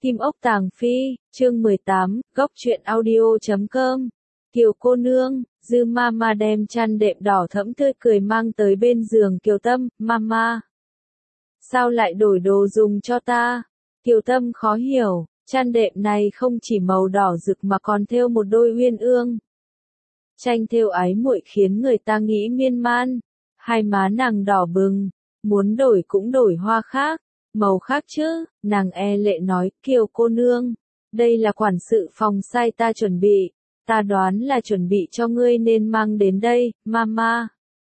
Kim ốc tàng phi, chương 18, góc truyện audio.com. Kiều cô nương, Dư Mama đem chăn đệm đỏ thẫm tươi cười mang tới bên giường Kiều Tâm. Mama, sao lại đổi đồ dùng cho ta? Kiều Tâm khó hiểu, chăn đệm này không chỉ màu đỏ rực mà còn thêu một đôi uyên ương. Tranh thêu ái muội khiến người ta nghĩ miên man. Hai má nàng đỏ bừng, muốn đổi cũng đổi hoa khác. Màu khác chứ, nàng e lệ nói, Kiều cô nương, đây là quản sự phòng sai ta chuẩn bị, ta đoán là chuẩn bị cho ngươi nên mang đến đây. Mama,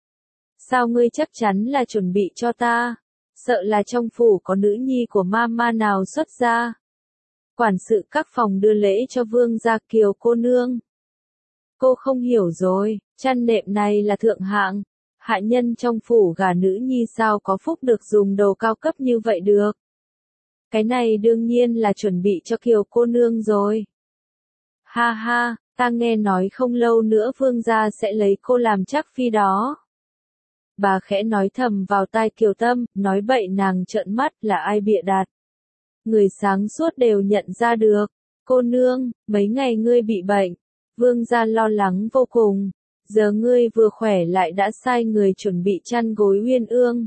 sao ngươi chắc chắn là chuẩn bị cho ta? Sợ là trong phủ có nữ nhi của Mama nào xuất gia. Quản sự các phòng đưa lễ cho vương gia. Kiều cô nương, cô không hiểu rồi, chăn nệm này là thượng hạng. Hạ nhân trong phủ gả nữ nhi sao có phúc được dùng đồ cao cấp như vậy được. Cái này đương nhiên là chuẩn bị cho Kiều cô nương rồi. Ha ha, ta nghe nói không lâu nữa vương gia sẽ lấy cô làm trác phi đó. Bà khẽ nói thầm vào tai Kiều Tâm, nói bậy. Nàng trợn mắt, là ai bịa đặt. Người sáng suốt đều nhận ra được. Cô nương, mấy ngày ngươi bị bệnh. Vương gia lo lắng vô cùng. Giờ ngươi vừa khỏe lại đã sai người chuẩn bị chăn gối uyên ương.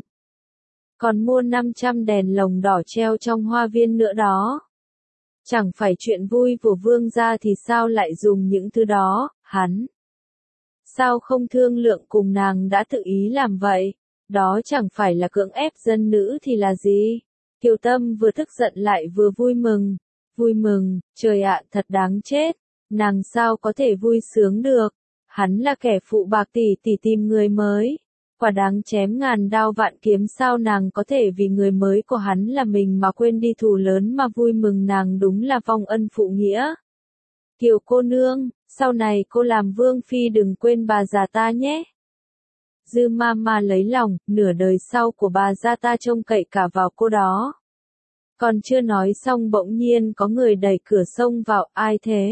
Còn mua 500 đèn lồng đỏ treo trong hoa viên nữa đó. Chẳng phải chuyện vui của vương gia thì sao lại dùng những thứ đó, hắn? Sao không thương lượng cùng nàng đã tự ý làm vậy? Đó chẳng phải là cưỡng ép dân nữ thì là gì? Kiều Tâm vừa tức giận lại vừa vui mừng. Vui mừng, trời ạ, thật đáng chết. Nàng sao có thể vui sướng được? Hắn là kẻ phụ bạc tỷ tìm người mới. Quả đáng chém ngàn đao vạn kiếm, sao nàng có thể vì người mới của hắn là mình mà quên đi thù lớn mà vui mừng. Nàng đúng là vong ân phụ nghĩa. Kiều cô nương, sau này cô làm vương phi đừng quên bà già ta nhé. Dư Mama lấy lòng, nửa đời sau của bà già ta trông cậy cả vào cô đó. Còn chưa nói xong bỗng nhiên có người đẩy cửa xông vào. Ai thế?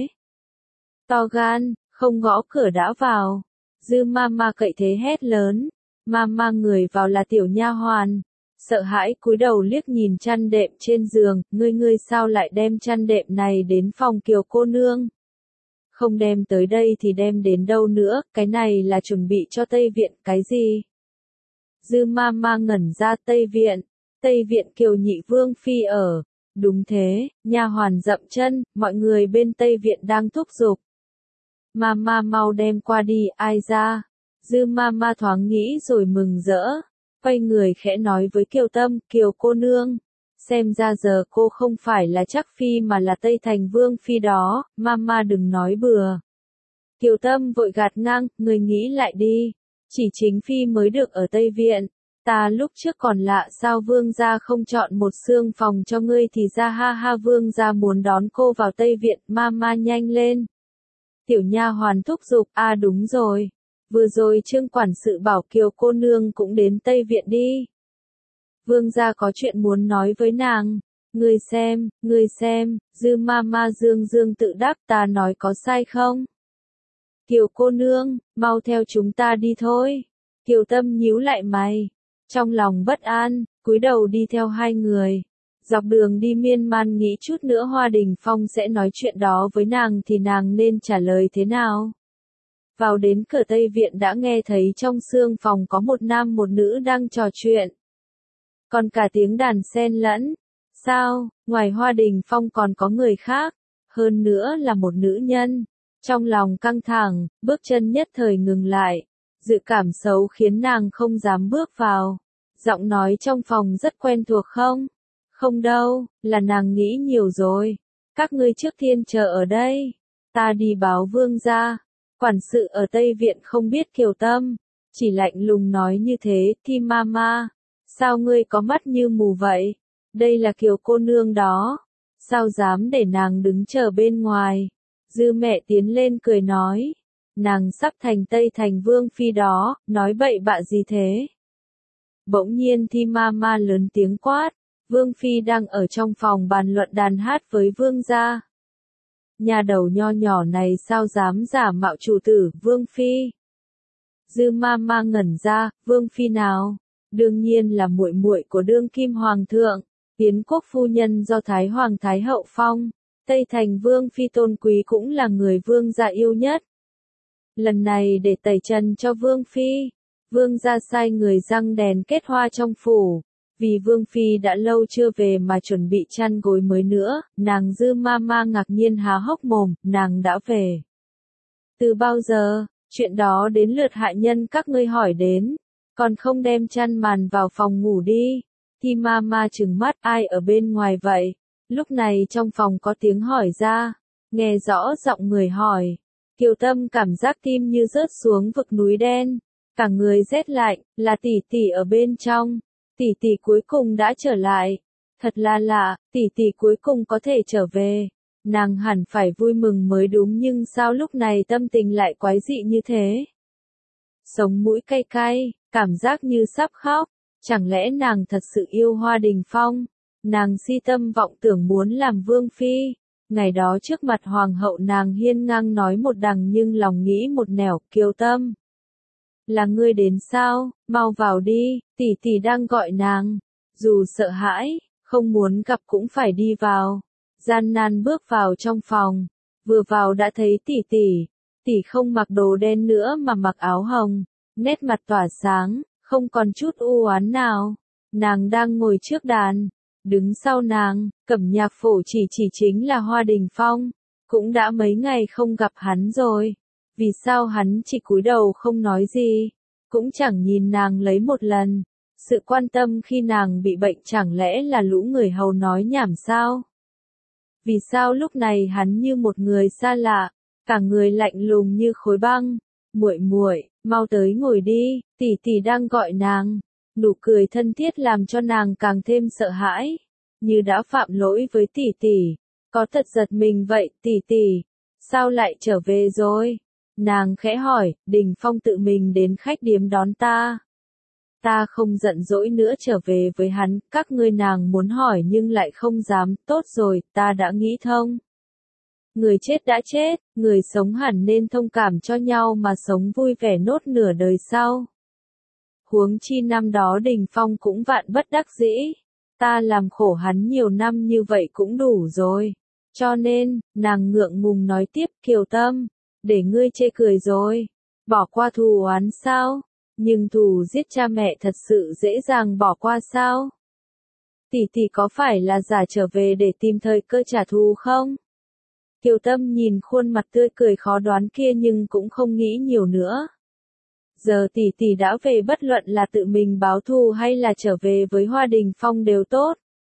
To gan, không gõ cửa đã vào. Dư Mama cậy thế hét lớn. Mama, người vào là tiểu nha hoàn. Sợ hãi cúi đầu liếc nhìn chăn đệm trên giường. Ngươi sao lại đem chăn đệm này đến phòng Kiều cô nương? Không đem tới đây thì đem đến đâu nữa? Cái này là chuẩn bị cho Tây Viện. Cái gì? Dư Mama ngẩn ra. Tây Viện? Tây Viện Kiều nhị vương phi ở. Đúng thế, nha hoàn dậm chân. Mọi người bên Tây Viện đang thúc giục. Mama mau đem qua đi. Ai ra? Dư Mama thoáng nghĩ rồi mừng rỡ. Quay người khẽ nói với Kiều Tâm. Kiều cô nương, xem ra giờ cô không phải là trác phi mà là Tây Thành vương phi đó. Mama đừng nói bừa. Kiều Tâm vội gạt ngang. Người nghĩ lại đi. Chỉ chính phi mới được ở Tây Viện. Ta lúc trước còn lạ sao vương gia không chọn một xương phòng cho ngươi thì ra. Ha ha, vương gia muốn đón cô vào Tây Viện. Mama nhanh lên. Tiểu nha hoàn thúc giục. À đúng rồi. Vừa rồi Trương quản sự bảo Kiều cô nương cũng đến Tây Viện đi. Vương gia có chuyện muốn nói với nàng. Ngươi xem, Dư Mama dương tự đắc. Ta nói có sai không? Kiều cô nương, mau theo chúng ta đi thôi. Kiều Tâm nhíu lại mày. Trong lòng bất an, cúi đầu đi theo hai người. Dọc đường đi miên man nghĩ chút nữa Hoa Đình Phong sẽ nói chuyện đó với nàng thì nàng nên trả lời thế nào. Vào đến cửa Tây Viện đã nghe thấy trong xương phòng có một nam một nữ đang trò chuyện. Còn cả tiếng đàn xen lẫn. Sao, ngoài Hoa Đình Phong còn có người khác, hơn nữa là một nữ nhân. Trong lòng căng thẳng, bước chân nhất thời ngừng lại. Dự cảm xấu khiến nàng không dám bước vào. Giọng nói trong phòng rất quen thuộc. Không? Không đâu, là nàng nghĩ nhiều rồi. Các ngươi trước tiên chờ ở đây. Ta đi báo vương gia. Quản sự ở Tây Viện không biết Kiều Tâm, chỉ lạnh lùng nói như thế. Thì Mama, sao ngươi có mắt như mù vậy? Đây là Kiều cô nương đó. Sao dám để nàng đứng chờ bên ngoài? Dư mẹ tiến lên cười nói. Nàng sắp thành Tây Thành vương phi đó, nói bậy bạ gì thế? Bỗng nhiên Thi Mama lớn tiếng quát. Vương phi đang ở trong phòng bàn luận đàn hát với vương gia. Nhà đầu nho nhỏ này sao dám giả mạo chủ tử, vương phi? Dư Mama ngẩn ra. Vương phi nào? Đương nhiên là muội muội của đương kim hoàng thượng. Yến quốc phu nhân do Thái Hoàng Thái Hậu phong, Tây Thành Vương Phi tôn quý cũng là người vương gia yêu nhất. Lần này để tẩy trần cho Vương Phi, Vương gia sai người răng đèn kết hoa trong phủ, vì Vương Phi đã lâu chưa về mà chuẩn bị chăn gối mới nữa, nàng Dư Mama ngạc nhiên há hốc mồm, nàng đã về. Từ bao giờ, chuyện đó đến lượt hạ nhân các ngươi hỏi đến, còn không đem chăn màn vào phòng ngủ đi. Thì Mama trừng mắt, ai ở bên ngoài vậy? Lúc này trong phòng có tiếng hỏi ra, nghe rõ giọng người hỏi. Kiều Tâm cảm giác tim như rớt xuống vực núi đen, cả người rét lạnh, là tỷ tỷ ở bên trong. Tỷ tỷ cuối cùng đã trở lại. Thật là lạ, tỷ tỷ cuối cùng có thể trở về. Nàng hẳn phải vui mừng mới đúng nhưng sao lúc này tâm tình lại quái dị như thế? Sống mũi cay cay, cảm giác như sắp khóc. Chẳng lẽ nàng thật sự yêu Hoa Đình Phong? Nàng si tâm vọng tưởng muốn làm vương phi. Ngày đó trước mặt hoàng hậu nàng hiên ngang nói một đằng nhưng lòng nghĩ một nẻo. Kiều Tâm, là ngươi đến sao? Mau vào đi, tỷ tỷ đang gọi nàng. Dù sợ hãi, không muốn gặp cũng phải đi vào. Gian nan bước vào trong phòng, vừa vào đã thấy tỷ tỷ. Tỷ không mặc đồ đen nữa mà mặc áo hồng, nét mặt tỏa sáng, không còn chút u oán nào. Nàng đang ngồi trước đàn, đứng sau nàng, Cẩm Nhạc Phổ chỉ chính là Hoa Đình Phong. Cũng đã mấy ngày không gặp hắn rồi. Vì sao hắn chỉ cúi đầu không nói gì, cũng chẳng nhìn nàng lấy một lần. Sự quan tâm khi nàng bị bệnh chẳng lẽ là lũ người hầu nói nhảm sao? Vì sao lúc này hắn như một người xa lạ, cả người lạnh lùng như khối băng. Muội muội, mau tới ngồi đi, tỷ tỷ đang gọi nàng. Nụ cười thân thiết làm cho nàng càng thêm sợ hãi, như đã phạm lỗi với tỷ tỷ. Có thật giật mình vậy, tỷ tỷ, sao lại trở về rồi? Nàng khẽ hỏi, Đình Phong tự mình đến khách điếm đón ta. Ta không giận dỗi nữa trở về với hắn, các ngươi nàng muốn hỏi nhưng lại không dám, tốt rồi, ta đã nghĩ thông. Người chết đã chết, người sống hẳn nên thông cảm cho nhau mà sống vui vẻ nốt nửa đời sau. Huống chi năm đó Đình Phong cũng vạn bất đắc dĩ, ta làm khổ hắn nhiều năm như vậy cũng đủ rồi. Cho nên, nàng ngượng ngùng nói tiếp, Kiều Tâm, để ngươi chê cười rồi, bỏ qua thù oán sao? Nhưng thù giết cha mẹ thật sự dễ dàng bỏ qua sao? Tỷ tỷ có phải là giả trở về để tìm thời cơ trả thù không? Kiều Tâm nhìn khuôn mặt tươi cười khó đoán kia nhưng cũng không nghĩ nhiều nữa. Giờ tỷ tỷ đã về, bất luận là tự mình báo thù hay là trở về với Hoa Đình Phong đều tốt.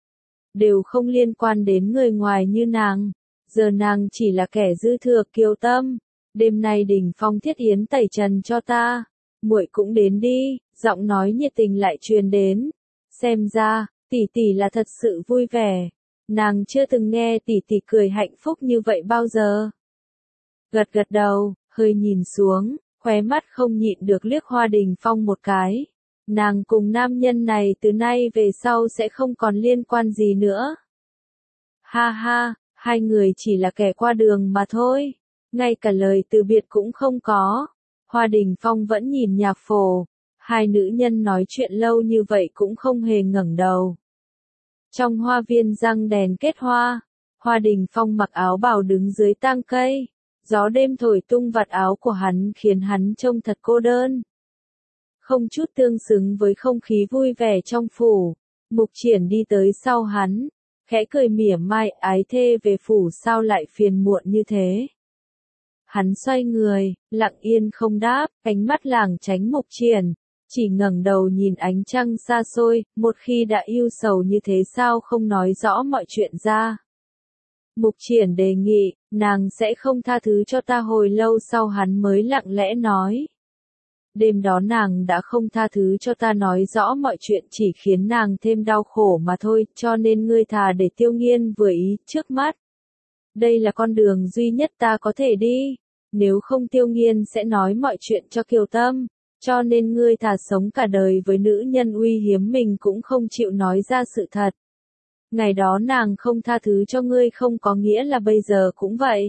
Đều không liên quan đến người ngoài như nàng. Giờ nàng chỉ là kẻ dư thừa. Kiều Tâm, đêm nay Đình Phong thiết yến tẩy trần cho ta. Muội cũng đến đi, giọng nói nhiệt tình lại truyền đến. Xem ra, tỷ tỷ là thật sự vui vẻ. Nàng chưa từng nghe tỷ tỷ cười hạnh phúc như vậy bao giờ. Gật gật đầu, hơi nhìn xuống, khóe mắt không nhịn được liếc Hoa Đình Phong một cái. Nàng cùng nam nhân này từ nay về sau sẽ không còn liên quan gì nữa. Ha ha, hai người chỉ là kẻ qua đường mà thôi. Ngay cả lời từ biệt cũng không có. Hoa Đình Phong vẫn nhìn Nhạc Phổ. Hai nữ nhân nói chuyện lâu như vậy cũng không hề ngẩng đầu. Trong hoa viên răng đèn kết hoa, Hoa Đình Phong mặc áo bào đứng dưới tang cây. Gió đêm thổi tung vạt áo của hắn khiến hắn trông thật cô đơn. Không chút tương xứng với không khí vui vẻ trong phủ. Mục Triển đi tới sau hắn, khẽ cười mỉa mai, ái thê về phủ sao lại phiền muộn như thế. Hắn xoay người, lặng yên không đáp, ánh mắt lảng tránh Mục Triển, chỉ ngẩng đầu nhìn ánh trăng xa xôi. Một khi đã yêu sầu như thế sao không nói rõ mọi chuyện ra. Mục Triển đề nghị, nàng sẽ không tha thứ cho ta. Hồi lâu sau hắn mới lặng lẽ nói. Đêm đó nàng đã không tha thứ cho ta, nói rõ mọi chuyện chỉ khiến nàng thêm đau khổ mà thôi, cho nên ngươi thà để Tiêu Nghiên vừa ý trước mắt. Đây là con đường duy nhất ta có thể đi, nếu không Tiêu Nghiên sẽ nói mọi chuyện cho Kiều Tâm, cho nên ngươi thà sống cả đời với nữ nhân uy hiếm mình cũng không chịu nói ra sự thật. Ngày đó nàng không tha thứ cho ngươi không có nghĩa là bây giờ cũng vậy.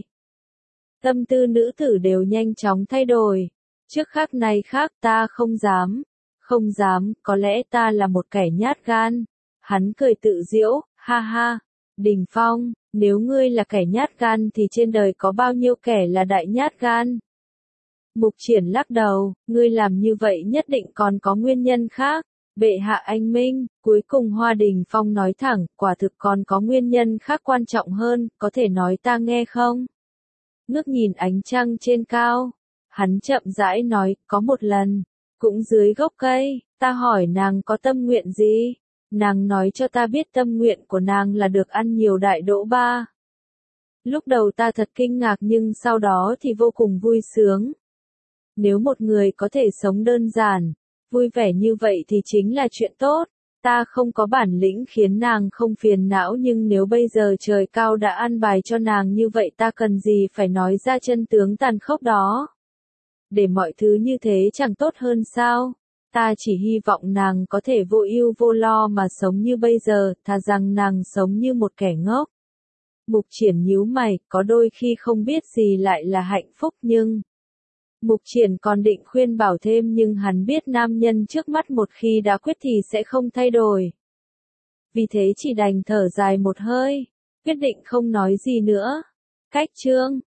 Tâm tư nữ tử đều nhanh chóng thay đổi. Trước khác này khác, ta không dám, có lẽ ta là một kẻ nhát gan. Hắn cười tự giễu, ha ha. Đình Phong, nếu ngươi là kẻ nhát gan thì trên đời có bao nhiêu kẻ là đại nhát gan? Mục Triển lắc đầu, ngươi làm như vậy nhất định còn có nguyên nhân khác. Bệ hạ anh minh, cuối cùng Hoa Đình Phong nói thẳng, quả thực còn có nguyên nhân khác quan trọng hơn, có thể nói ta nghe không? Ngước nhìn ánh trăng trên cao, hắn chậm rãi nói, có một lần, cũng dưới gốc cây, ta hỏi nàng có tâm nguyện gì? Nàng nói cho ta biết tâm nguyện của nàng là được ăn nhiều đại đỗ ba. Lúc đầu ta thật kinh ngạc nhưng sau đó thì vô cùng vui sướng. Nếu một người có thể sống đơn giản, vui vẻ như vậy thì chính là chuyện tốt. Ta không có bản lĩnh khiến nàng không phiền não nhưng nếu bây giờ trời cao đã an bài cho nàng như vậy ta cần gì phải nói ra chân tướng tàn khốc đó. Để mọi thứ như thế chẳng tốt hơn sao? Ta chỉ hy vọng nàng có thể vô ưu vô lo mà sống như bây giờ, thà rằng nàng sống như một kẻ ngốc. Mục Triển nhíu mày, có đôi khi không biết gì lại là hạnh phúc nhưng... Mục Triển còn định khuyên bảo thêm nhưng hắn biết nam nhân trước mắt một khi đã quyết thì sẽ không thay đổi. Vì thế chỉ đành thở dài một hơi, quyết định không nói gì nữa. Cách chương